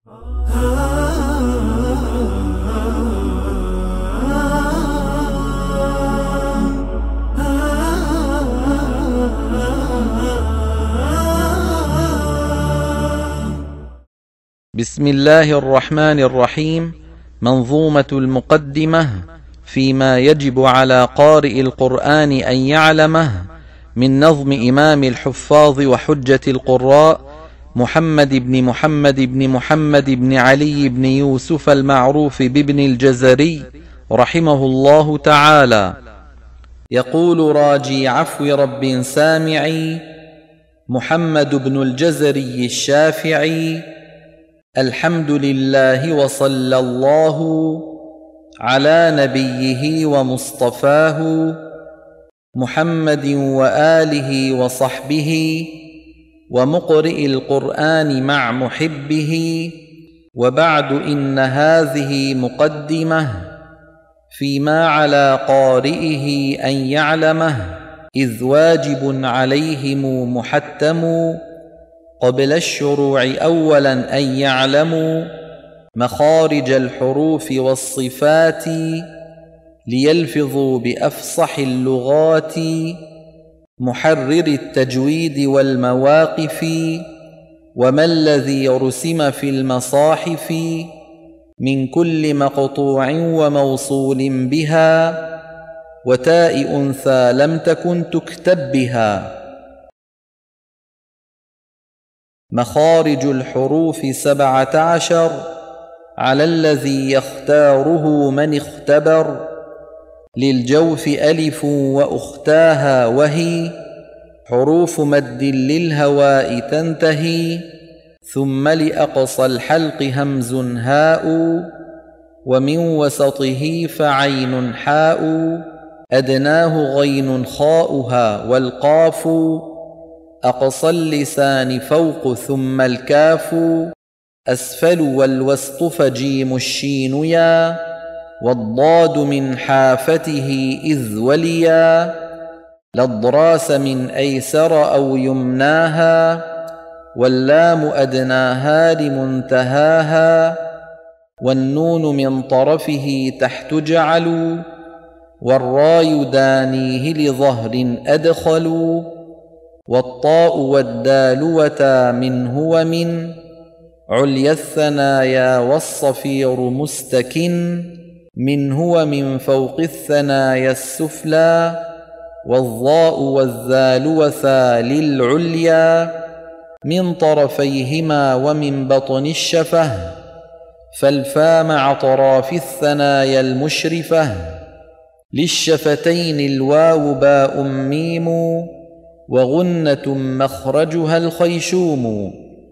بسم الله الرحمن الرحيم. منظومة المقدمة فيما يجب على قارئ القرآن أن يعلمه، من نظم إمام الحفاظ وحجة القراء محمد بن محمد بن علي بن يوسف المعروف بابن الجزري رحمه الله تعالى. يقول راجي عفو رب سامعي محمد بن الجزري الشافعي: الحمد لله وصلى الله على نبيه ومصطفاه محمد وآله وصحبه ومقرئ القرآن مع محبه. وبعد، إن هذه مقدمة فيما على قارئه أن يعلمه، إذ واجب عليهم محتم قبل الشروع أولا أن يعلموا مخارج الحروف والصفات، ليلفظوا بأفصح اللغات محرر التجويد والمواقف، وما الذي رسم في المصاحف من كل مقطوع وموصول بها، وتاء أنثى لم تكن تكتب بها. مخارج الحروف 17 على الذي يختاره من اختبر، للجوف ألف وأختاها، وهي حروف مد للهواء تنتهي، ثم لأقصى الحلق همز هاء، ومن وسطه فعين حاء، أدناه غين خاؤها، والقاف أقصى اللسان فوق ثم الكاف، أسفل والوسط فجيم الشين يا، والضاد من حافته إذ وليا، للضراس من أيسر أو يمناها، واللام أدناها لمنتهاها، والنون من طرفه تحت جعلوا، والراي دانيه لظهر أدخلوا، والطاء والدال وتا منه ومن عليا الثنايا، والصفير مستكن منه ومن فوق الثنايا السفلى، والظاء والذال وثا للعليا من طرفيهما ومن بطن الشفة، فالفا مع طراف الثنايا المشرفة، للشفتين الواو باء ميم، وغنة مخرجها الخيشوم.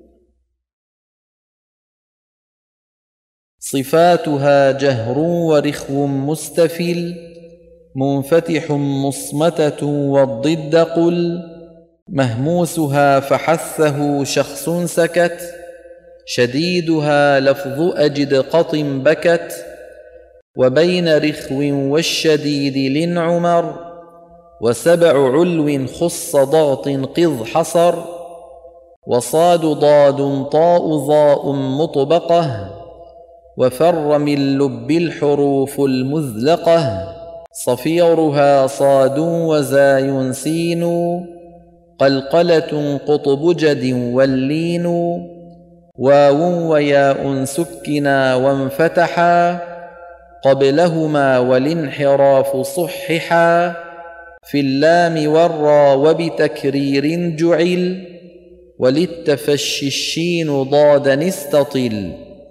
صفاتها جهر ورخو مستفل، منفتح مصمتة، والضد قل، مهموسها فحثه شخص سكت، شديدها لفظ أجد قط بكت، وبين رخو والشديد لنعمر، وسبع علو خص ضغط قذ حصر، وصاد ضاد طاء ضاء مطبقة، وفر من لب الحروف المذلقة، صفيرها صاد وزاي سين، قلقلة قطب جد واللين، واو وياء سكنا وانفتحا قبلهما، والانحراف صححا في اللام والراء، وبتكرير جعل، وللتفشي الشين ضادا استطل.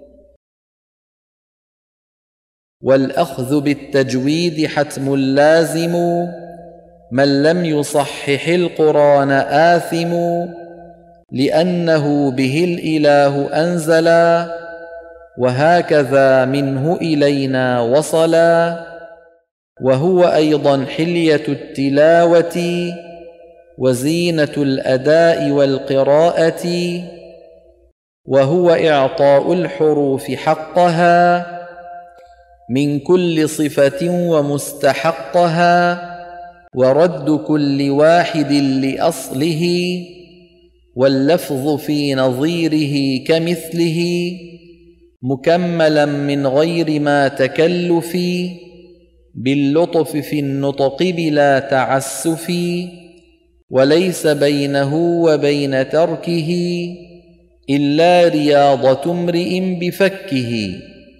والأخذ بالتجويد حتم لازم، من لم يصحح القرآن آثم، لأنه به الإله أنزلا، وهكذا منه إلينا وصلا، وهو أيضا حلية التلاوة، وزينة الأداء والقراءة، وهو إعطاء الحروف حقها من كل صفة ومستحقها، ورد كل واحد لأصله، واللفظ في نظيره كمثله، مكملا من غير ما تكلف باللطف في النطق بلا تعسف وليس بينه وبين تركه إلا رياضة امرئ بفكه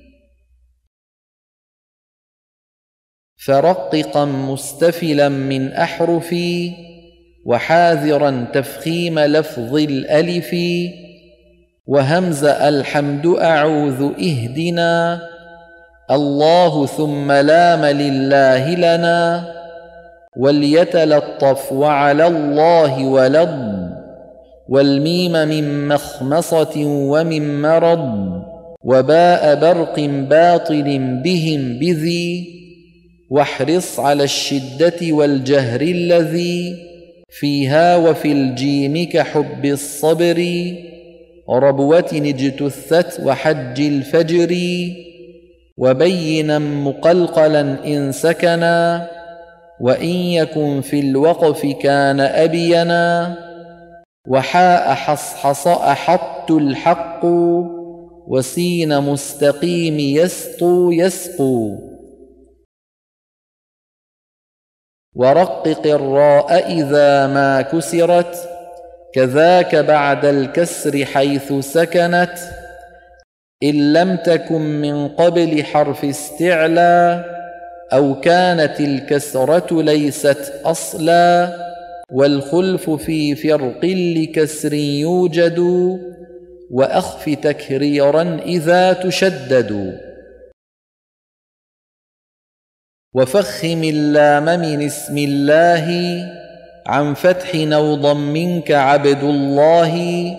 فرققا مستفلا من أحرف وحاذرا تفخيم لفظ الألف وهمز الحمد أعوذ اهدنا الله ثم لام لله لنا وليتلطف وعلى الله ولض والميم من مخمصة ومن مرض وباء برق باطل بهم بذي واحرص على الشدة والجهر الذي فيها وفي الجيم كحب الصبر ربوة اجتثت وحج الفجر وبينا مقلقلا إن سكنا وإن يكن في الوقف كان أبينا وحاء حصحص أحط الحق وسين مستقيم يسطو يسقو ورقق الراء إذا ما كسرت كذاك بعد الكسر حيث سكنت إن لم تكن من قبل حرف استعلى أو كانت الكسرة ليست أصلا والخلف في فرق لكسر يوجد وأخف تكريرا إذا تشدد وفخم اللام من اسم الله عن فتح نوضا منك عبد الله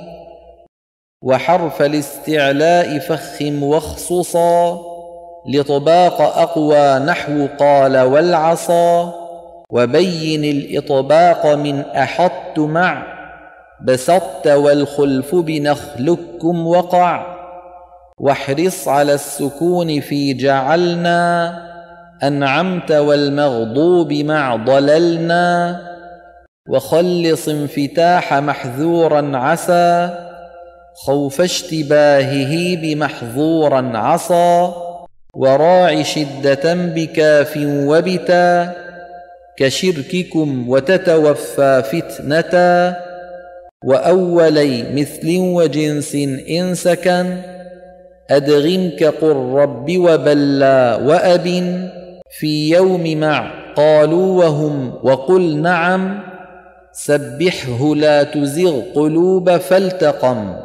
وحرف الاستعلاء فخم واخصصا لطباق أقوى نحو قال والعصا وبين الإطباق من أحط مع بسطت والخلف بنخلكم وقع واحرص على السكون في جعلنا أنعمت والمغضوب مع ضللنا وخلص انفتاح محذورا عسى خوف اشتباهه بمحظورا عصى وراع شدة بكاف وبتا كشرككم وتتوفى فتنة وأولي مثل وجنس إن سكن أدغم كقل رب وبلى وأب في يوم مع قالوا وهم وقل نعم سبحه لا تزغ قلوب فالتقم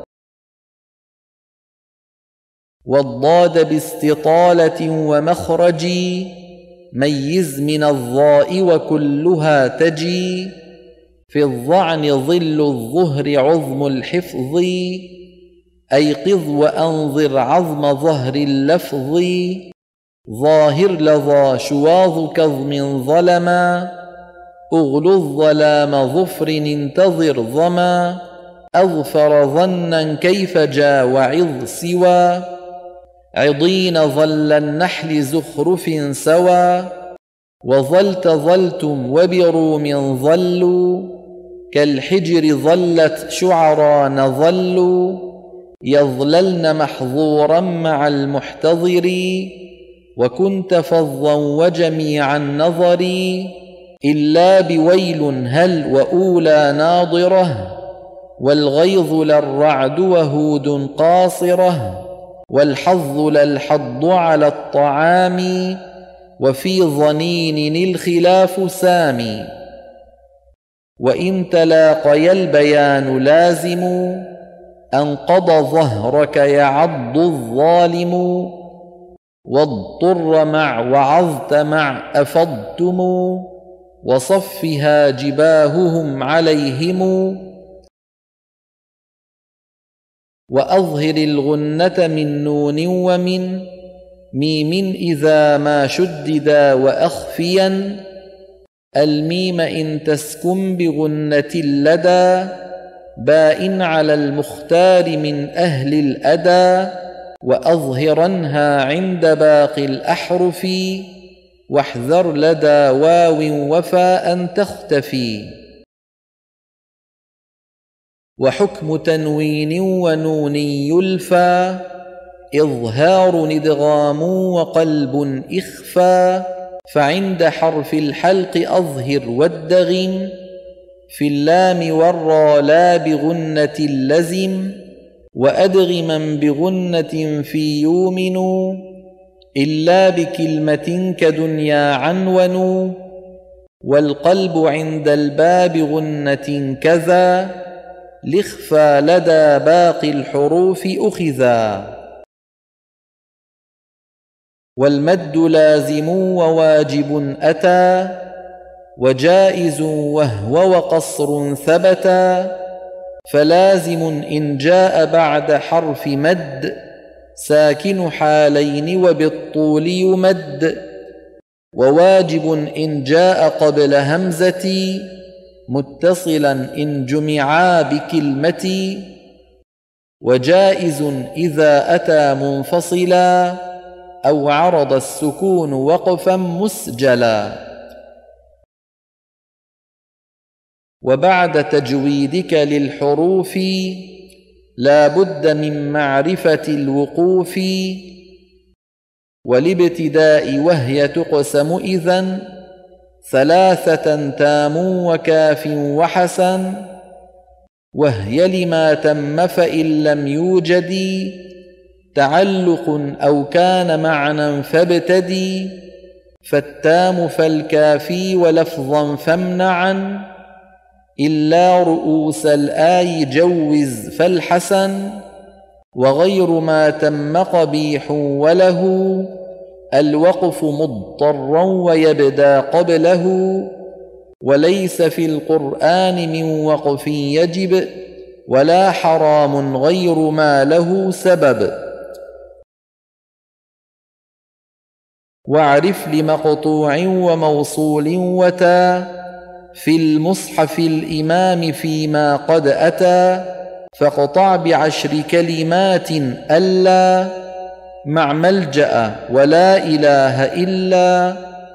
والضاد باستطالة ومخرج ميز من الضاء وكلها تجي في الظعن ظل الظهر عظم الحفظ أيقظ وأنظر عظم ظهر اللفظ ظاهر لظى شواظ كظم ظلما أغلو الظلام ظفر انتظر ظما أظفر ظنا كيف جا وعظ سوى عضين ظل النحل زخرف سوى وظلت ظلتم وبروم ظلوا كالحجر ظلت شعران ظلوا يظللن محظورا مع المحتضر وكنت فظا وجميع النظر إلا بويل هل وأولى ناظرة والغيظ للرعد وهود قاصرة والحظ للحض على الطعام وفي ظنين الخلاف سامي وإن تلاقي البيان لازم أنقض ظهرك يعض الظالم واضطر مع وعظت مع أفضتم وصفها جباههم عليهم وأظهر الغنة من نون ومن ميم إذا ما شددا وأخفيا الميم إن تسكن بغنة لدى باء على المختار من أهل الأدى وأظهرنها عند باقي الأحرف واحذر لدى واو وفاء تختفي وحكم تنوين ونون يلفى إظهار إدغام وقلب إخفى، فعند حرف الحلق أظهر وادغم، في اللام والراء لا بغنة لزم، وأدغما بغنة في يؤمن، إلا بكلمة كدنيا عنون، والقلب عند الباب غنة كذا، لإخفى لدى باقي الحروف أخذا. والمد لازم وواجب أتى، وجائز وهو وقصر ثبتا، فلازم إن جاء بعد حرف مد، ساكن حالين وبالطول يمد، وواجب إن جاء قبل همزة، متصلا إن جمعا بكلمة، وجائز إذا أتى منفصلا، أو عرض السكون وقفا مسجلا. وبعد تجويدك للحروف لا بد من معرفة الوقوف، والابتداء وهي تقسم إذن، ثلاثة تام وكاف وحسن، وهي لما تم فإن لم يوجد تعلق أو كان معنى فابتدي، فالتام فالكافي ولفظا فامنعا، إلا رؤوس الآي جوز فالحسن، وغير ما تم قبيح وله الوقف مضطرا ويبدأ قبله، وليس في القرآن من وقف يجب، ولا حرام غير ما له سبب. واعرف لمقطوع وموصول وتا، في المصحف الإمام فيما قد أتى، فاقطع ب10 كلمات ألا، مع ملجأ ولا إله إلا،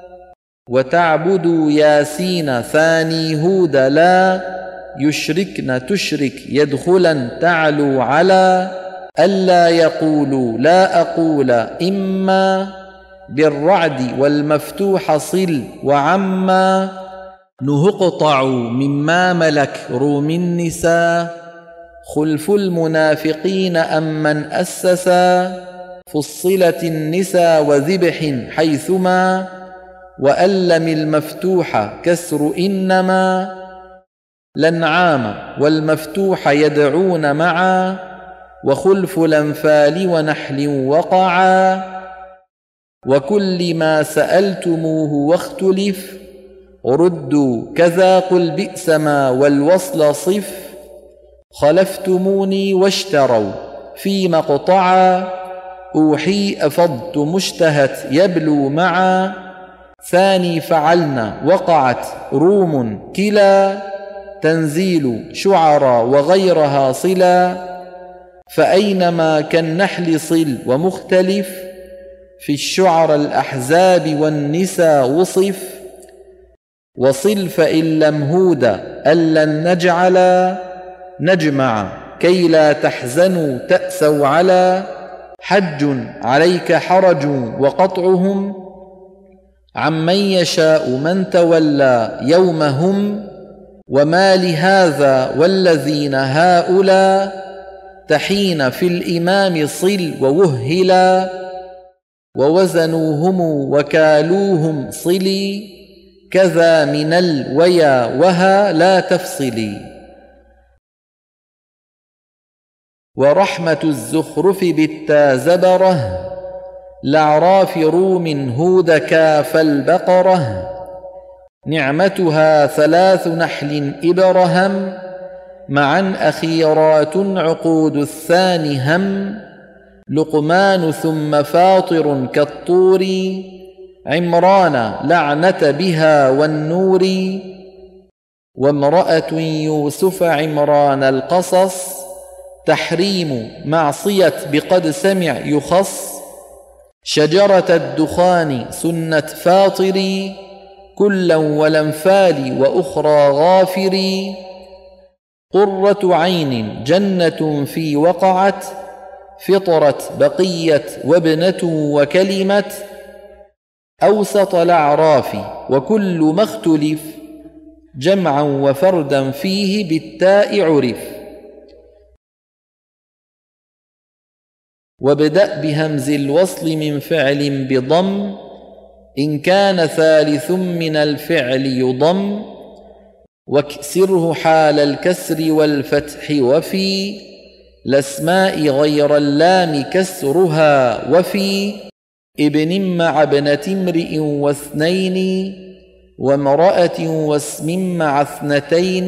وتعبدوا ياسين ثاني هود لا، يشركن تشرك يدخلا تعلو على، ألا يقولوا لا أقول إما، بالرعد والمفتوح صل وعما، نهقطعوا مما ملك روم النساء، خلف المنافقين أمن أسسا، فصلت النساء وذبح حيثما، وألم المفتوح كسر إنما، الأنعام والمفتوح يدعون معا، وخلف الأنفال ونحل وقعا، وكل ما سألتموه واختلف، ردوا كذا قل بئس ما والوصل صف، خلفتموني واشتروا في مقطعا، أوحي أفضت مشتهت يبلو معا، ثاني فعلنا وقعت روم كلا، تنزيل شعرا وغيرها صلا، فأينما كالنحل صل ومختلف، في الشعر الأحزاب والنساء وصف، وصل فإن لم هود ألن نجعلا، نجمع كي لا تحزنوا تأسوا على، حج عليك حرج وقطعهم، عمن يشاء من تولى يومهم، وما لهذا والذين هؤلاء، تحين في الإمام صل ووهلا، ووزنوهم وكالوهم صلي، كذا من الويا وها لا تفصلي. ورحمة الزخرف بالتا زبره، لعراف روم هود كاف البقرة، نعمتها 3 نحل إبرهم، معا أخيرات عقود الثاني هم، لقمان ثم فاطر كالطور، عمران لعنة بها والنور، وامرأة يوسف عمران القصص، تحريم معصية بقد سمع يخص، شجرة الدخان سنة فاطري، كلا والأنفال وأخرى غافري، قرة عين جنة في وقعت، فطرت بقية وابنة وكلمة أوسط الأعراف وكل ما اختلف جمعا وفردا فيه بالتاء عرف. وابدأ بهمز الوصل من فعل بضم إن كان ثالث من الفعل يضم واكسره حال الكسر والفتح وفي الأسماء غير اللام كسرها وفي ابن مع ابنة امرئ واثنين وامرأة واسم مع اثنتين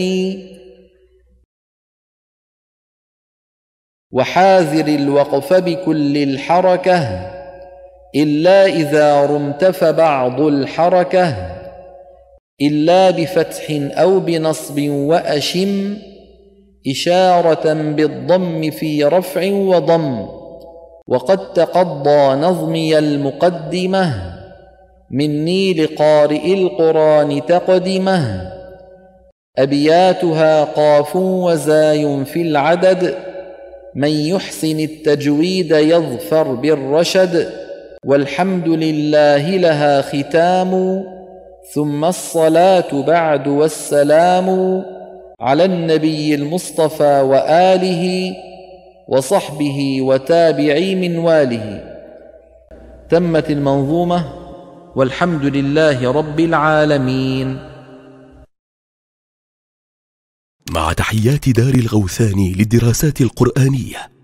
وحاذر الوقف بكل الحركة إلا إذا رمت فبعض الحركة إلا بفتح أو بنصب وأشم إشارة بالضم في رفع وضم. وقد تقضى نظمي المقدمة مني لقارئ القرآن تقدمه أبياتها قاف وزاي في العدد من يحسن التجويد يظفر بالرشد والحمد لله لها ختام ثم الصلاة بعد والسلام على النبي المصطفى وآله وصحبه وتابعي منواله. تمت المنظومة والحمد لله رب العالمين. مع تحيات دار الغوثاني للدراسات القرآنية.